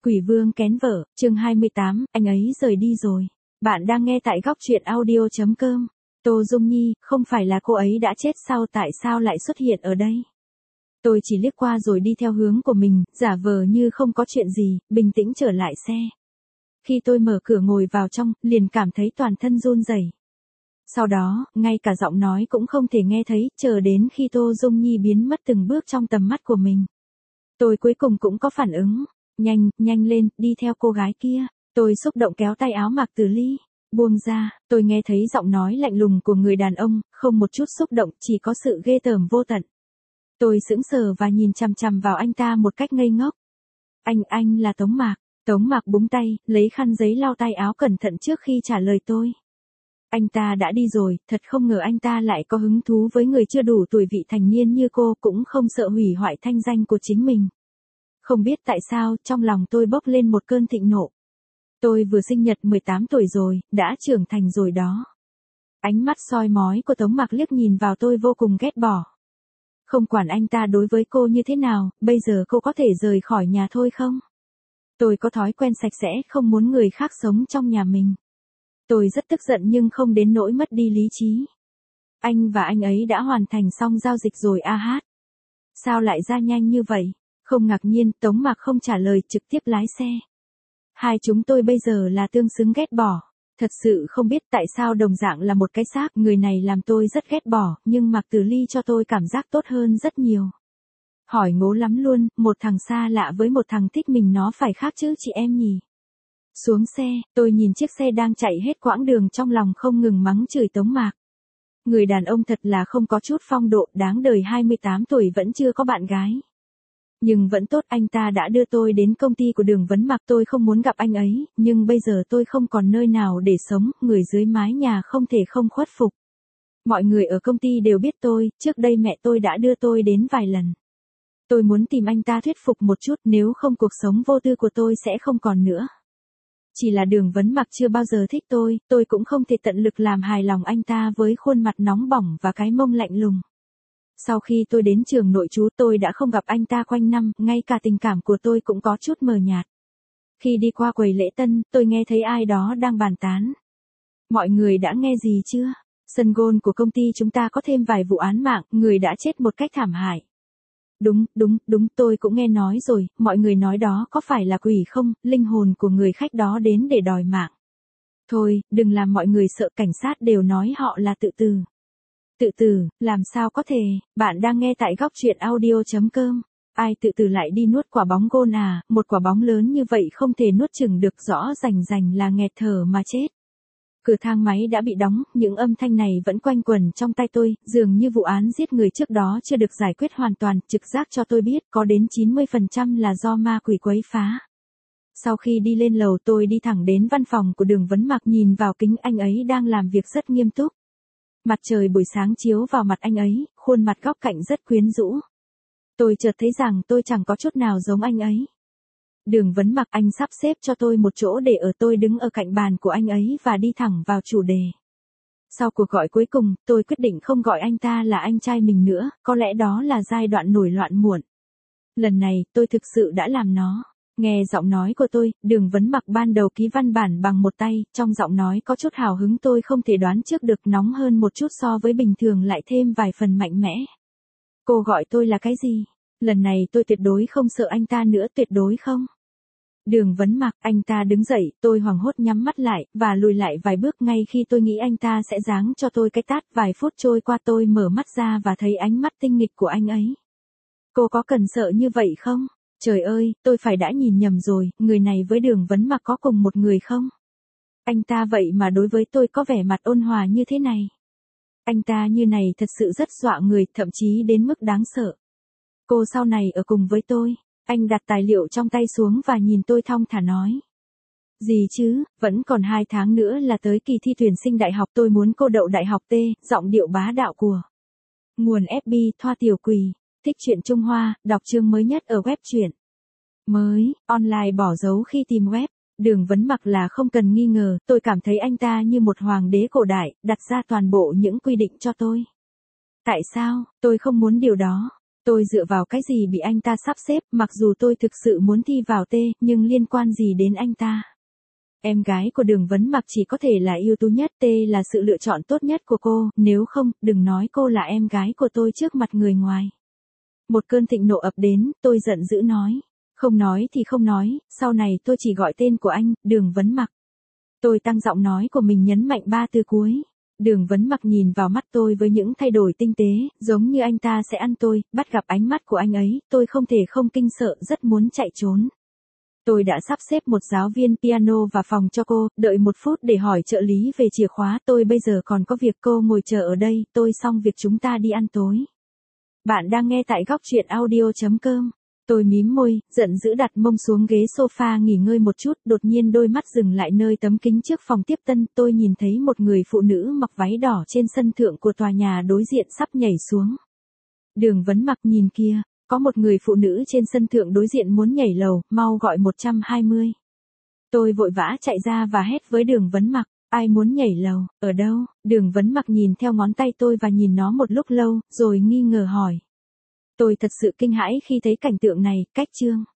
Quỷ vương kén vợ, chương 28, anh ấy rời đi rồi. Bạn đang nghe tại góc truyện audio.com. Tô Dung Nhi, không phải là cô ấy đã chết sao, tại sao lại xuất hiện ở đây? Tôi chỉ liếc qua rồi đi theo hướng của mình, giả vờ như không có chuyện gì, bình tĩnh trở lại xe. Khi tôi mở cửa ngồi vào trong, liền cảm thấy toàn thân run rẩy. Sau đó, ngay cả giọng nói cũng không thể nghe thấy, chờ đến khi Tô Dung Nhi biến mất từng bước trong tầm mắt của mình. Tôi cuối cùng cũng có phản ứng. Nhanh lên, đi theo cô gái kia. Tôi xúc động kéo tay áo Mạc Tử Ly. Buông ra, tôi nghe thấy giọng nói lạnh lùng của người đàn ông, không một chút xúc động, chỉ có sự ghê tởm vô tận. Tôi sững sờ và nhìn chằm chằm vào anh ta một cách ngây ngốc. Anh là Tống Mạc. Tống Mạc búng tay, lấy khăn giấy lau tay áo cẩn thận trước khi trả lời tôi. Anh ta đã đi rồi, thật không ngờ anh ta lại có hứng thú với người chưa đủ tuổi vị thành niên như cô, cũng không sợ hủy hoại thanh danh của chính mình. Không biết tại sao, trong lòng tôi bốc lên một cơn thịnh nộ. Tôi vừa sinh nhật 18 tuổi rồi, đã trưởng thành rồi đó. Ánh mắt soi mói của Tống Mạc liếc nhìn vào tôi vô cùng ghét bỏ. Không quản anh ta đối với cô như thế nào, bây giờ cô có thể rời khỏi nhà thôi không? Tôi có thói quen sạch sẽ, không muốn người khác sống trong nhà mình. Tôi rất tức giận nhưng không đến nỗi mất đi lý trí. Anh và anh ấy đã hoàn thành xong giao dịch rồi a hát. Sao lại ra nhanh như vậy? Không ngạc nhiên, Tống Mạc không trả lời, trực tiếp lái xe. Hai chúng tôi bây giờ là tương xứng ghét bỏ. Thật sự không biết tại sao đồng dạng là một cái xác, người này làm tôi rất ghét bỏ, nhưng Mạc Tử Ly cho tôi cảm giác tốt hơn rất nhiều. Hỏi ngố lắm luôn, một thằng xa lạ với một thằng thích mình nó phải khác chứ chị em nhỉ? Xuống xe, tôi nhìn chiếc xe đang chạy hết quãng đường, trong lòng không ngừng mắng chửi Tống Mạc. Người đàn ông thật là không có chút phong độ, đáng đời, 28 tuổi vẫn chưa có bạn gái. Nhưng vẫn tốt, anh ta đã đưa tôi đến công ty của Đường Vấn Mạc. Tôi không muốn gặp anh ấy, nhưng bây giờ tôi không còn nơi nào để sống, người dưới mái nhà không thể không khuất phục. Mọi người ở công ty đều biết tôi, trước đây mẹ tôi đã đưa tôi đến vài lần. Tôi muốn tìm anh ta thuyết phục một chút, nếu không cuộc sống vô tư của tôi sẽ không còn nữa. Chỉ là Đường Vấn Mạc chưa bao giờ thích tôi cũng không thể tận lực làm hài lòng anh ta với khuôn mặt nóng bỏng và cái mông lạnh lùng. Sau khi tôi đến trường nội trú, tôi đã không gặp anh ta quanh năm, ngay cả tình cảm của tôi cũng có chút mờ nhạt. Khi đi qua quầy lễ tân, tôi nghe thấy ai đó đang bàn tán. Mọi người đã nghe gì chưa? Sân golf của công ty chúng ta có thêm vài vụ án mạng, người đã chết một cách thảm hại. Đúng, tôi cũng nghe nói rồi, mọi người nói đó có phải là quỷ không, linh hồn của người khách đó đến để đòi mạng. Thôi, đừng làm mọi người sợ, cảnh sát đều nói họ là tự tử. Tự tử, làm sao có thể, bạn đang nghe tại góc truyện audio.com. Ai tự tử lại đi nuốt quả bóng gôn à, một quả bóng lớn như vậy không thể nuốt chửng được, rõ rành là nghẹt thở mà chết. Cửa thang máy đã bị đóng, những âm thanh này vẫn quanh quẩn trong tai tôi, dường như vụ án giết người trước đó chưa được giải quyết hoàn toàn, trực giác cho tôi biết có đến 90% là do ma quỷ quấy phá. Sau khi đi lên lầu, tôi đi thẳng đến văn phòng của Đường Vấn Mạc, nhìn vào kính, anh ấy đang làm việc rất nghiêm túc. Mặt trời buổi sáng chiếu vào mặt anh ấy, khuôn mặt góc cạnh rất quyến rũ. Tôi chợt thấy rằng tôi chẳng có chút nào giống anh ấy. Đường Vấn Mạc, anh sắp xếp cho tôi một chỗ để ở. Tôi đứng ở cạnh bàn của anh ấy và đi thẳng vào chủ đề. Sau cuộc gọi cuối cùng, tôi quyết định không gọi anh ta là anh trai mình nữa, có lẽ đó là giai đoạn nổi loạn muộn. Lần này, tôi thực sự đã làm nó. Nghe giọng nói của tôi, Đường Vấn Mạc ban đầu ký văn bản bằng một tay, trong giọng nói có chút hào hứng tôi không thể đoán trước được, nóng hơn một chút so với bình thường, lại thêm vài phần mạnh mẽ. Cô gọi tôi là cái gì? Lần này tôi tuyệt đối không sợ anh ta nữa, tuyệt đối không. Đường Vấn Mạc, anh ta đứng dậy, tôi hoảng hốt nhắm mắt lại, và lùi lại vài bước ngay khi tôi nghĩ anh ta sẽ giáng cho tôi cái tát. Vài phút trôi qua, tôi mở mắt ra và thấy ánh mắt tinh nghịch của anh ấy. Cô có cần sợ như vậy không? Trời ơi, tôi phải đã nhìn nhầm rồi, người này với Đường Vấn Mạc có cùng một người không? Anh ta vậy mà đối với tôi có vẻ mặt ôn hòa như thế này. Anh ta như này thật sự rất dọa người, thậm chí đến mức đáng sợ. Cô sau này ở cùng với tôi. Anh đặt tài liệu trong tay xuống và nhìn tôi thong thả nói. Gì chứ, vẫn còn 2 tháng nữa là tới kỳ thi tuyển sinh đại học, tôi muốn cô đậu đại học T, giọng điệu bá đạo của nguồn FB. Thoa Tiểu Quỳ, thích truyện Trung Hoa, đọc chương mới nhất ở web truyện mới, online bỏ dấu khi tìm web. Đường Vấn Mạc là không cần nghi ngờ, tôi cảm thấy anh ta như một hoàng đế cổ đại, đặt ra toàn bộ những quy định cho tôi. Tại sao, tôi không muốn điều đó. Tôi dựa vào cái gì bị anh ta sắp xếp, mặc dù tôi thực sự muốn thi vào T, nhưng liên quan gì đến anh ta? Em gái của Đường Vấn Mặc chỉ có thể là ưu tú nhất, T là sự lựa chọn tốt nhất của cô, nếu không, đừng nói cô là em gái của tôi trước mặt người ngoài. Một cơn thịnh nộ ập đến, tôi giận dữ nói. Không nói thì không nói, sau này tôi chỉ gọi tên của anh, Đường Vấn Mặc. Tôi tăng giọng nói của mình nhấn mạnh 3 từ cuối. Đường Vấn Mặc nhìn vào mắt tôi với những thay đổi tinh tế, giống như anh ta sẽ ăn tôi, bắt gặp ánh mắt của anh ấy, tôi không thể không kinh sợ, rất muốn chạy trốn. Tôi đã sắp xếp một giáo viên piano vào phòng cho cô, đợi 1 phút để hỏi trợ lý về chìa khóa, tôi bây giờ còn có việc, cô ngồi chờ ở đây, tôi xong việc chúng ta đi ăn tối. Bạn đang nghe tại góc truyện audio.com. Tôi mím môi, giận dữ đặt mông xuống ghế sofa nghỉ ngơi một chút, đột nhiên đôi mắt dừng lại nơi tấm kính trước phòng tiếp tân, tôi nhìn thấy một người phụ nữ mặc váy đỏ trên sân thượng của tòa nhà đối diện sắp nhảy xuống. Đường Vấn Mặc nhìn kia, có một người phụ nữ trên sân thượng đối diện muốn nhảy lầu, mau gọi 120. Tôi vội vã chạy ra và hét với Đường Vấn Mặc, ai muốn nhảy lầu, ở đâu? Đường Vấn Mặc nhìn theo ngón tay tôi và nhìn nó một lúc lâu, rồi nghi ngờ hỏi. Tôi thật sự kinh hãi khi thấy cảnh tượng này, cách chương.